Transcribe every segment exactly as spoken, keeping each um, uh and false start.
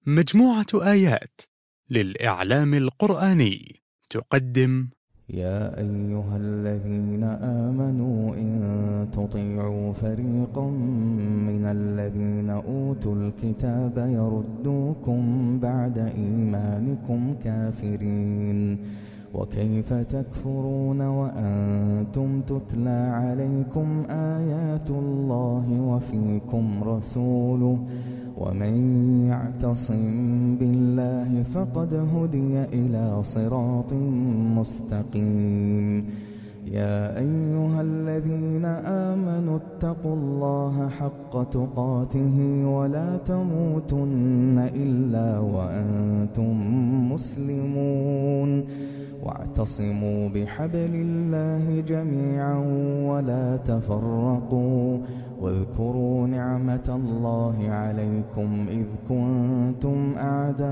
مجموعة آيات للإعلام القرآني تقدم: يا أيها الذين آمنوا إن تطيعوا فريقا من الذين أوتوا الكتاب يردوكم بعد إيمانكم كافرين، وكيف تكفرون وأنتم تتلى عليكم آيات الله وفيكم رسوله، ومن يعتصم بالله فقد هدي إلى صراط مستقيم. يا أيها الذين آمنوا اتقوا الله حق تقاته ولا تموتن إلا وأنتم مسلمون، واعتصموا بحبل الله جميعا ولا تفرقوا، واذكروا نعمة الله عليكم إذ كنتم أعداء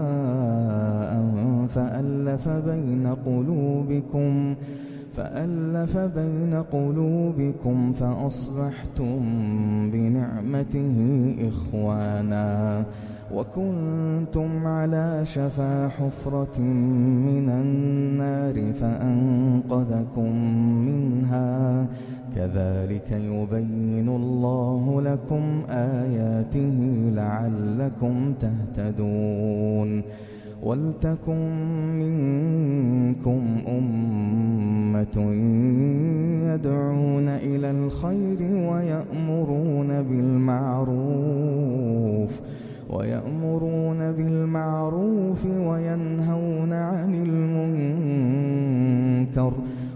فألف بين قلوبكم فألف بين قلوبكم فأصبحتم بنعمته إخوانا، وكنتم على شفا حفرة من النار فأنقذكم منها، كذلك يبين الله لكم آياته لعلكم تهتدون. ولتكن منكم أمة يدعون إلى الخير ويأمرون بالمعروف ويأمرون بالمعروف وينهون عن المنكر،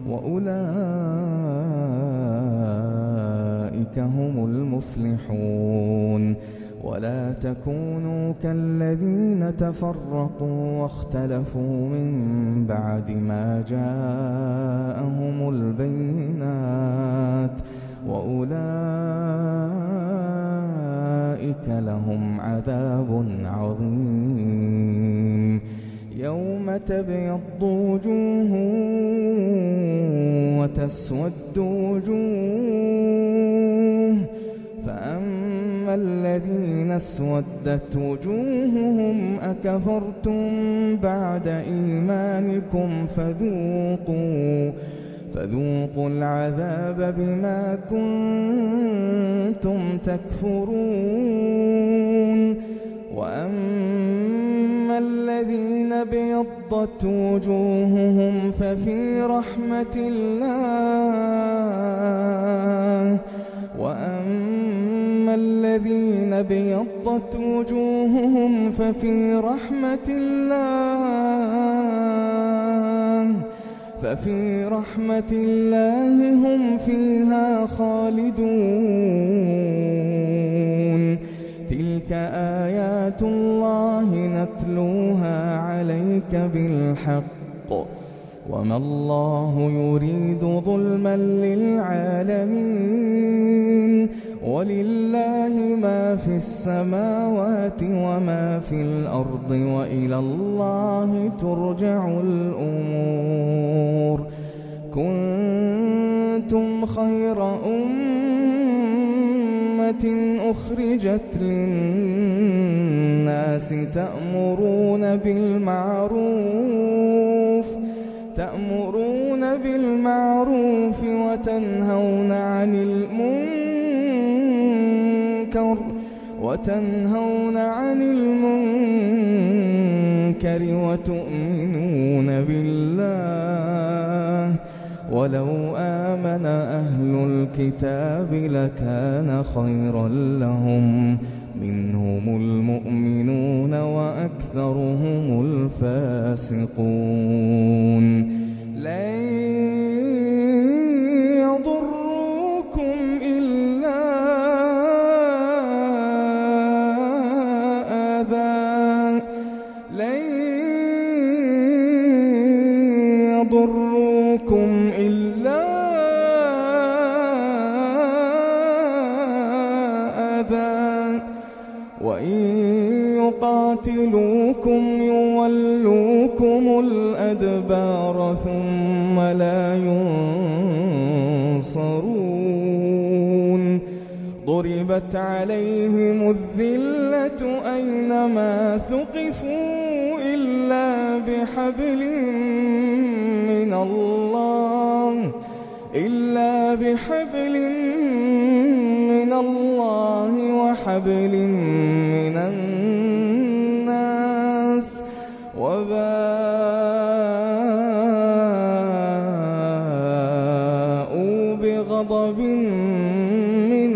وأولئك هم المفلحون. ولا تكونوا كالذين تفرقوا واختلفوا من بعد ما جاءهم البينات، وأولئك لهم عذاب عظيم. يوم تبيض وجوه وتسود وجوه، فأما الذين اسودت وجوههم أكفرتم بعد إيمانكم فذوقوا فذوقوا العذاب بما كنتم تكفرون. وأما الذين ابيضت وجوههم ففي رحمة الله وأما الذين ابيضت وجوههم ففي رحمة الله ففي رحمة الله هم فيها خالدون. تلك آيات الله نتلوها عليك بالحق، وما الله يريد ظلما للعالمين، ولله ما في السماوات وما في الأرض، وإلى الله ترجع الأمور. كنتم خير أمة أخرجت للناس تأمرون بالمعروف تأمرون بالمعروف وتنهون عن المنكر وتنهون عن المنكر وتؤمنون بالله. ولو آمن أهل الكتاب لكان خيرا لهم، منهم المؤمنون وأكثرهم الفاسقون. لن يضروكم إلا أذى لن يضروكم إلا أذى وإن يقاتلوكم يولوكم الأدبار ثم لا ينصرون. وضربت عليهم الذلة أينما ثقفوا إلا بحبل من الله إلا بحبل من الله وحبل من الناس وباءوا بغضب من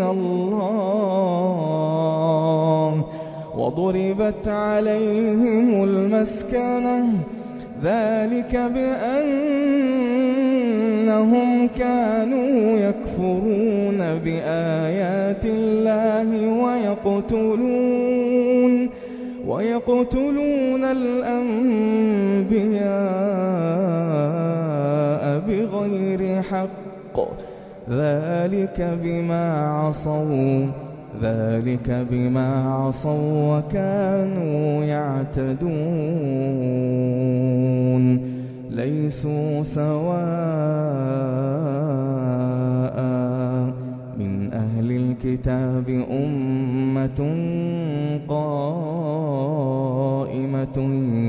الله وضربت عليهم المسكنة ذلك بأنهم كانوا يكفرون بآيات الله ويقتلون ويقتلون الأنبياء بغير حق ذلك بما عصوا ذلك بما عصوا وكانوا يعتدون ليسوا سواء من أهل الكتاب أمة قائمة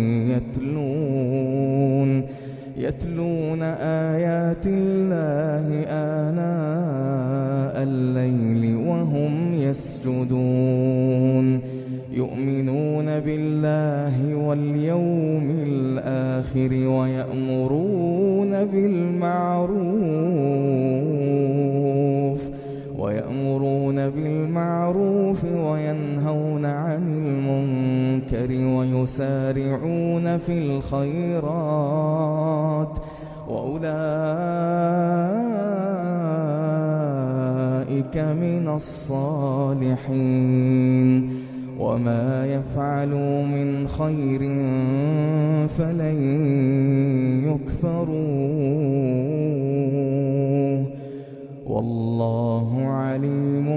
يتلون يتلون آيات الله آناء الليل وهم يسجدون يؤمنون بالله واليوم الآخر ويأمرون بالمعروف ويأمرون بالمعروف وينهون عن المنكر ويسارعون في الخيرات وأولئك من الصالحين وما يفعلوا من خير فلن يكفروه والله عليم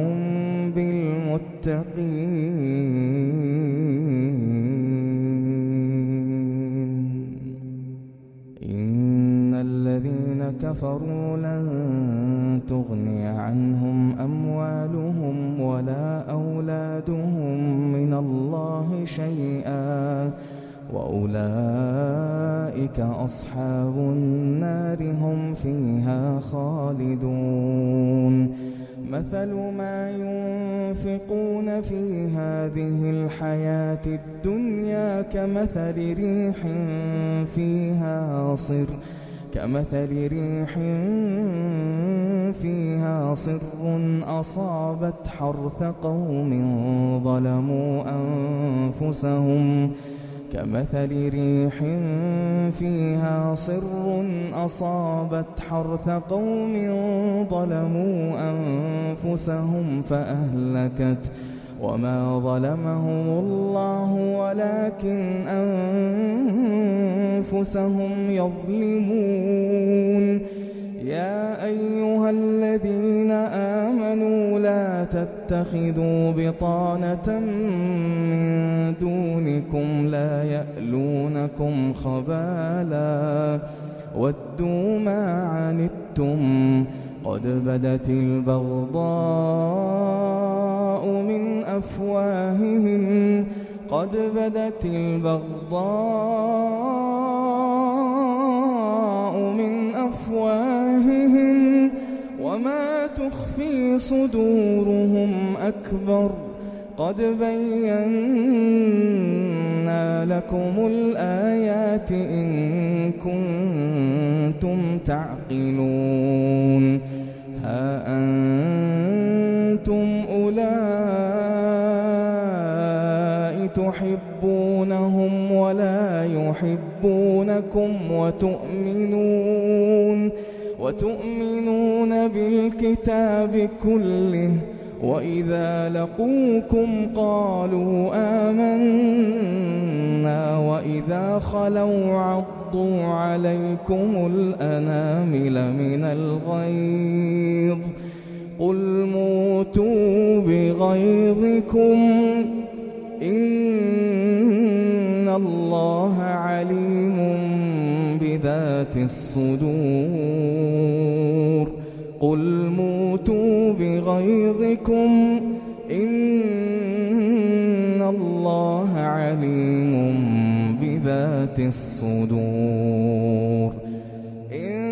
بالمتقين إن الذين كفروا لن تغني عنهم أموالهم ولا أولادهم من الله شيئا وأولئك أصحاب النار هم فيها خالدون مثل ما ينفقون في هذه الحياة الدنيا كمثل ريح فيها صر كمثل ريح فيها صر أصابت حرث قوم ظلموا أنفسهم كمثل ريح فيها صر أصابت حرث قوم ظلموا أنفسهم فأهلكت وما ظلمهم الله ولكن أنفسهم يظلمون يا أيها الذين آمنوا لا تتخذوا بطانة من دونكم لا يألونكم خبالا ودوا ما عنتم قد بدت البغضاء من أفواههم قد بدت البغضاء من أفواههم وما تخفي صدورهم أكبر قد بينا لكم الآيات إن كنتم تعقلون ها أنتم أولئك تحبونهم ولا يحبونكم وتؤمنون وتؤمنون بالكتاب كله وإذا لقوكم قالوا آمنا وإذا خلوا عضوا عليكم الأنامل من الغيظ قل موتوا بغيظكم إن الله عليم بذات الصدور قل موتوا بغيظكم عليم بذات الصدور إن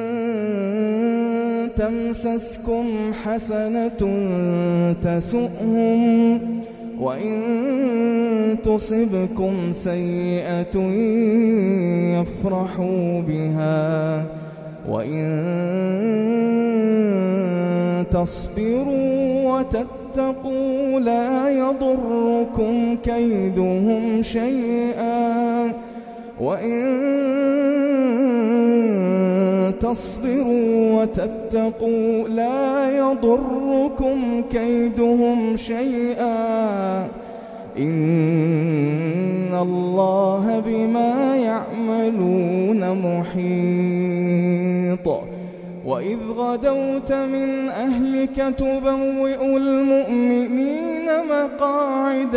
تمسسكم حسنة تسؤهم وإن تصبكم سيئة يفرحوا بها وإن تصبروا وتتقوا لا يضركم كيدهم شيئا وإن تصبروا وتتقوا لا يضركم كيدهم شيئا إن الله بما يعملون محيط وإذ غدوت من أهلك تبوئ المؤمنين مقاعد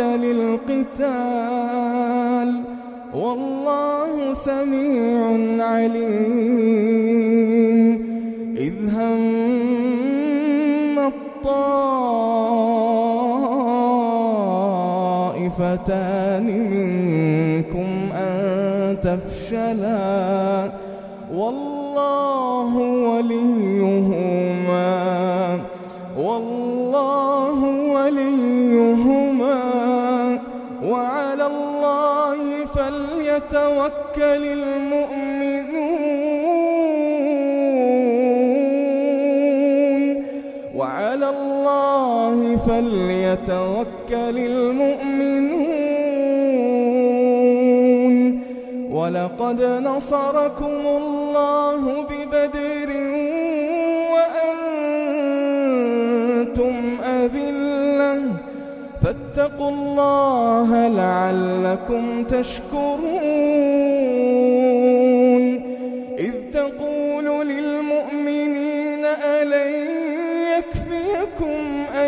للقتال والله سميع عليم إذ هم الطائفتان منكم أن تفشلا والله وليهما والله وليهما وعلى الله فليتوكل المؤمنون وعلى الله فليتوكل المؤمنون ولقد نصركم الله ببدر وأنتم أذلة فاتقوا الله لعلكم تشكرون إذ تقول للمؤمنين ألن يكفيكم أن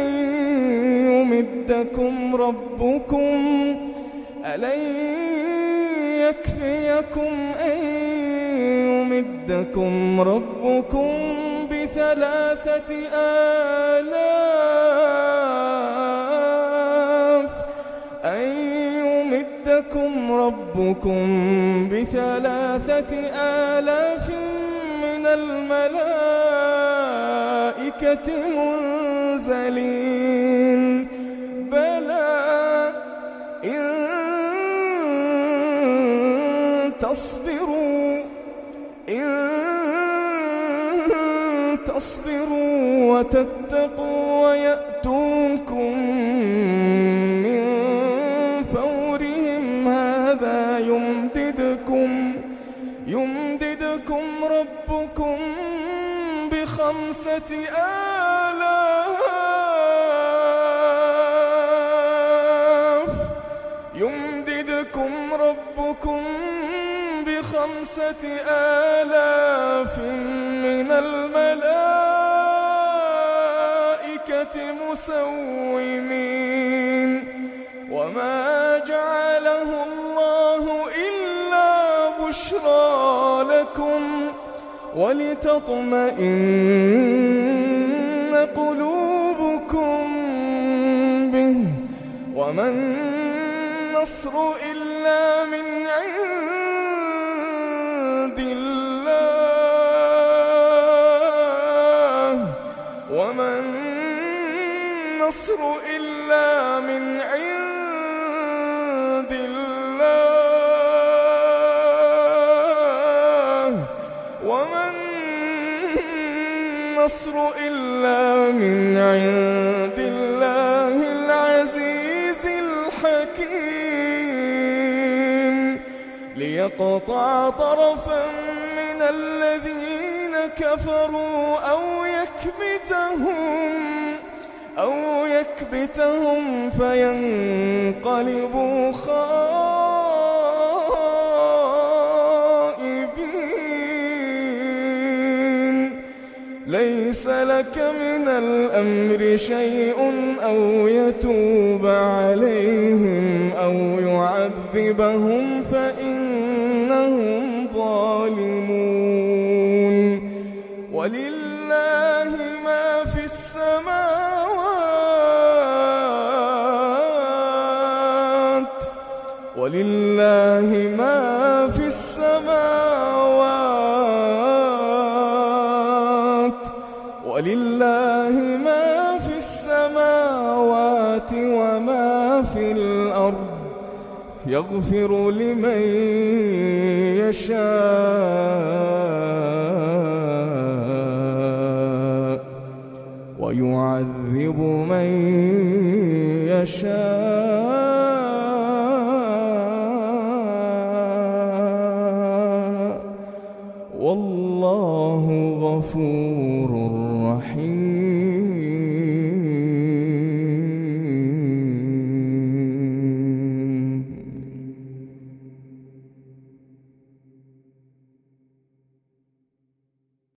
يمدكم ربكم ألن يكفيكم أن يمدكم ربكم بثلاثة آلاف أن يمدكم ربكم بثلاثة آلاف من الملائكة منزلين بلى إن تصبروا إن تصبروا وتتقوا ويأتوكم من فورهم هذا يمددكم يمددكم ربكم بخمسة آلاف يمددكم ربكم بخمسة آلاف من الملائكة مسومين وما جعله الله إلا بشرى لكم ولتطمئن قلوبكم به وما النصر إلا من عند الله وما النصر إلا من عند الله وما النصر إلا من عند الله العزيز الحكيم ليقطع طرفا من الذين كفروا أو يكبتهم أو يكبتهم فينقلبوا خائبين ليس لك من الأمر شيء أو يتوب عليهم أو يعذبهم فإنهم ظالمون ولله ما في السماوات ولله ما في السماوات ولله ما في السماوات وما في الأرض يغفر لمن يشاء ويعذب من يشاء والله غفور رحيم.